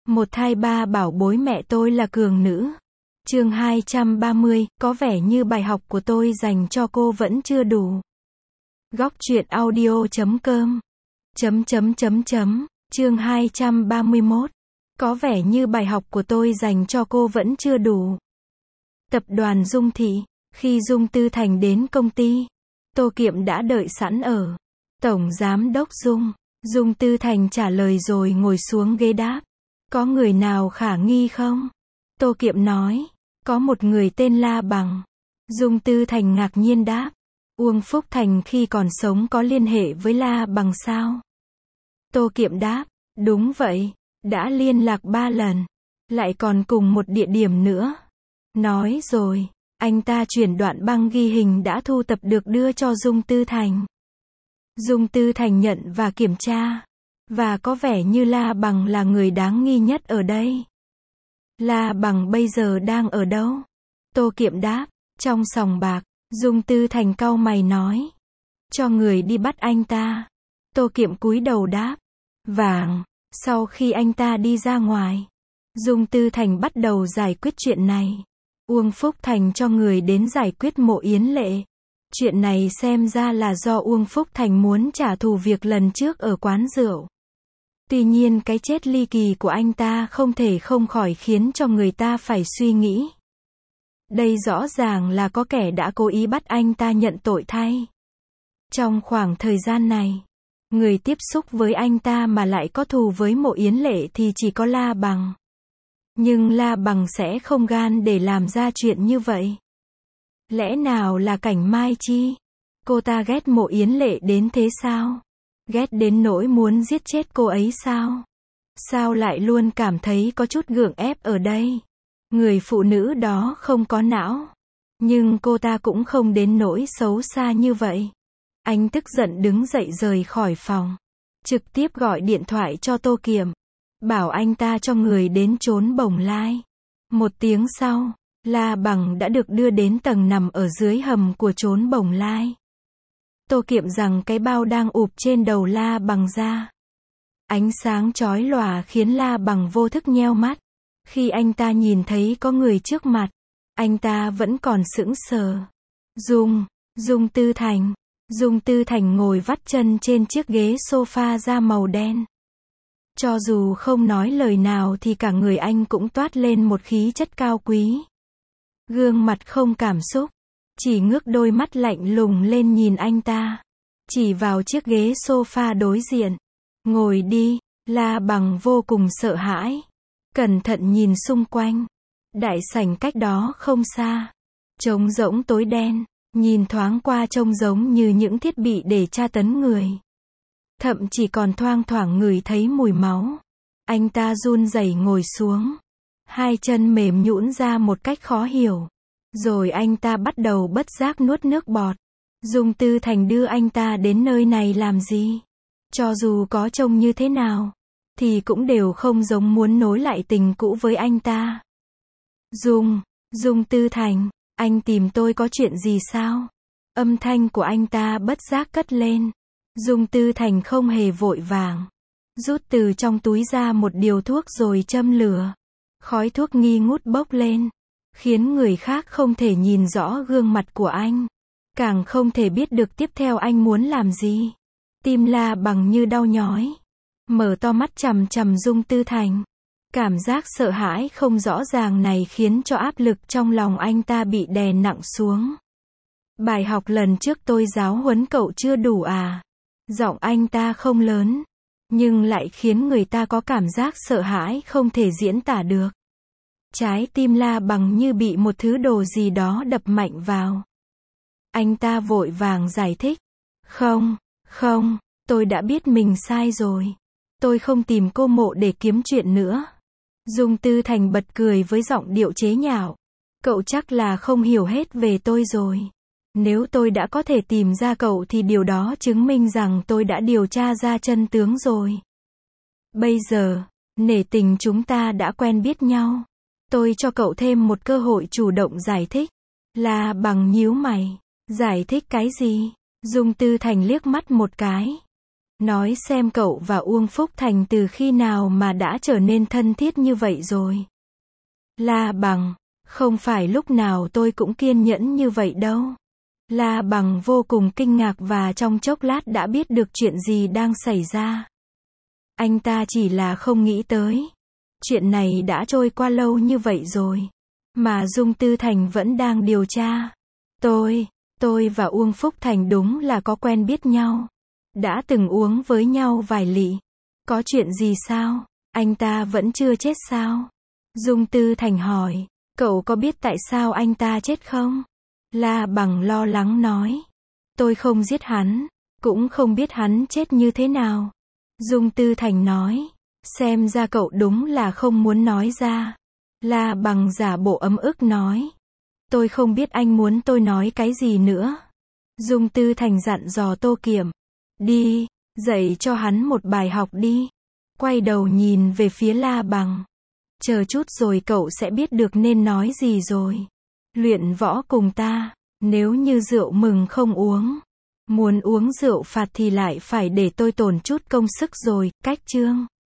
Một thai ba bảo bối mẹ tôi là cường nữ. Chương 230, có vẻ như bài học của tôi dành cho cô vẫn chưa đủ. Góc truyện audio.com Chương 231. Có vẻ như bài học của tôi dành cho cô vẫn chưa đủ. Tập đoàn Dung Thị. Khi Dung Tư Thành đến công ty, Tô Kiệm đã đợi sẵn ở. Tổng Giám đốc Dung. Dung Tư Thành trả lời rồi ngồi xuống ghế đáp. Có người nào khả nghi không? Tô Kiệm nói. Có một người tên La Bằng. Dung Tư Thành ngạc nhiên đáp. Uông Phúc Thành khi còn sống có liên hệ với La Bằng sao? Tô Kiệm đáp. Đúng vậy. Đã liên lạc 3 lần. Lại còn cùng một địa điểm nữa. Nói rồi. Anh ta chuyển đoạn băng ghi hình đã thu tập được đưa cho Dung Tư Thành. Dung Tư Thành nhận và kiểm tra. Và có vẻ như La Bằng là người đáng nghi nhất ở đây. La Bằng bây giờ đang ở đâu? Tô Kiệm đáp. Trong sòng bạc. Dung Tư Thành cau mày nói. Cho người đi bắt anh ta. Tô Kiệm cúi đầu đáp. Vàng. Sau khi anh ta đi ra ngoài, Dung Tư Thành bắt đầu giải quyết chuyện này. Uông Phúc Thành cho người đến giải quyết Mộ Yến Lệ. Chuyện này xem ra là do Uông Phúc Thành muốn trả thù việc lần trước ở quán rượu. Tuy nhiên cái chết ly kỳ của anh ta không thể không khỏi khiến cho người ta phải suy nghĩ. Đây rõ ràng là có kẻ đã cố ý bắt anh ta nhận tội thay. Trong khoảng thời gian này, người tiếp xúc với anh ta mà lại có thù với Mộ Yến Lệ thì chỉ có La Bằng. Nhưng La Bằng sẽ không gan để làm ra chuyện như vậy. Lẽ nào là Cảnh Mai Chi? Cô ta ghét Mộ Yến Lệ đến thế sao? Ghét đến nỗi muốn giết chết cô ấy sao? Sao lại luôn cảm thấy có chút gượng ép ở đây? Người phụ nữ đó không có não. Nhưng cô ta cũng không đến nỗi xấu xa như vậy. Anh tức giận đứng dậy rời khỏi phòng. Trực tiếp gọi điện thoại cho Tô Kiệm. Bảo anh ta cho người đến trốn Bồng Lai. 1 tiếng sau, La Bằng đã được đưa đến tầng nằm ở dưới hầm của trốn Bồng Lai. Tô Kiệm giằng cái bao đang ụp trên đầu La Bằng ra. Ánh sáng chói lòa khiến La Bằng vô thức nheo mắt. Khi anh ta nhìn thấy có người trước mặt, anh ta vẫn còn sững sờ. Dung Tư Thành. Dung Tư Thành ngồi vắt chân trên chiếc ghế sofa da màu đen. Cho dù không nói lời nào thì cả người anh cũng toát lên một khí chất cao quý. Gương mặt không cảm xúc, chỉ ngước đôi mắt lạnh lùng lên nhìn anh ta. Chỉ vào chiếc ghế sofa đối diện. Ngồi đi. La Bằng vô cùng sợ hãi. Cẩn thận nhìn xung quanh. Đại sảnh cách đó không xa. Trống rỗng tối đen. Nhìn thoáng qua trông giống như những thiết bị để tra tấn người. Thậm chỉ còn thoang thoảng ngửi thấy mùi máu. Anh ta run rẩy ngồi xuống. Hai chân mềm nhũn ra một cách khó hiểu. Rồi anh ta bắt đầu bất giác nuốt nước bọt. Dung Tư Thành đưa anh ta đến nơi này làm gì? Cho dù có trông như thế nào, thì cũng đều không giống muốn nối lại tình cũ với anh ta. Dung Tư Thành. Anh tìm tôi có chuyện gì sao? Âm thanh của anh ta bất giác cất lên. Dung Tư Thành không hề vội vàng. Rút từ trong túi ra một điều thuốc rồi châm lửa. Khói thuốc nghi ngút bốc lên. Khiến người khác không thể nhìn rõ gương mặt của anh. Càng không thể biết được tiếp theo anh muốn làm gì. Tim La Bằng như đau nhói. Mở to mắt chằm chằm Dung Tư Thành. Cảm giác sợ hãi không rõ ràng này khiến cho áp lực trong lòng anh ta bị đè nặng xuống. Bài học lần trước tôi giáo huấn cậu chưa đủ à? Giọng anh ta không lớn, nhưng lại khiến người ta có cảm giác sợ hãi không thể diễn tả được. Trái tim La Bằng như bị một thứ đồ gì đó đập mạnh vào. Anh ta vội vàng giải thích. Không, tôi đã biết mình sai rồi. Tôi không tìm cô Mộ để kiếm chuyện nữa. Dung Tư Thành bật cười với giọng điệu chế nhạo. Cậu chắc là không hiểu hết về tôi rồi. Nếu tôi đã có thể tìm ra cậu thì điều đó chứng minh rằng tôi đã điều tra ra chân tướng rồi. Bây giờ, nể tình chúng ta đã quen biết nhau. Tôi cho cậu thêm một cơ hội chủ động giải thích. La Bằng nhíu mày. Giải thích cái gì? Dung Tư Thành liếc mắt một cái. Nói xem cậu và Uông Phúc Thành từ khi nào mà đã trở nên thân thiết như vậy rồi. La Bằng, không phải lúc nào tôi cũng kiên nhẫn như vậy đâu. La Bằng vô cùng kinh ngạc và trong chốc lát đã biết được chuyện gì đang xảy ra. Anh ta chỉ là không nghĩ tới. Chuyện này đã trôi qua lâu như vậy rồi. Mà Dung Tư Thành vẫn đang điều tra. Tôi và Uông Phúc Thành đúng là có quen biết nhau. Đã từng uống với nhau vài lị. Có chuyện gì sao? Anh ta vẫn chưa chết sao? Dung Tư Thành hỏi. Cậu có biết tại sao anh ta chết không? La Bằng lo lắng nói. Tôi không giết hắn. Cũng không biết hắn chết như thế nào. Dung Tư Thành nói. Xem ra cậu đúng là không muốn nói ra. La Bằng giả bộ ấm ức nói. Tôi không biết anh muốn tôi nói cái gì nữa. Dung Tư Thành dặn dò Tô Kiểm. Đi, dạy cho hắn một bài học đi. Quay đầu nhìn về phía La Bằng. Chờ chút rồi cậu sẽ biết được nên nói gì rồi. Luyện võ cùng ta, nếu như rượu mừng không uống. Muốn uống rượu phạt thì lại phải để tôi tổn chút công sức rồi, cách chương.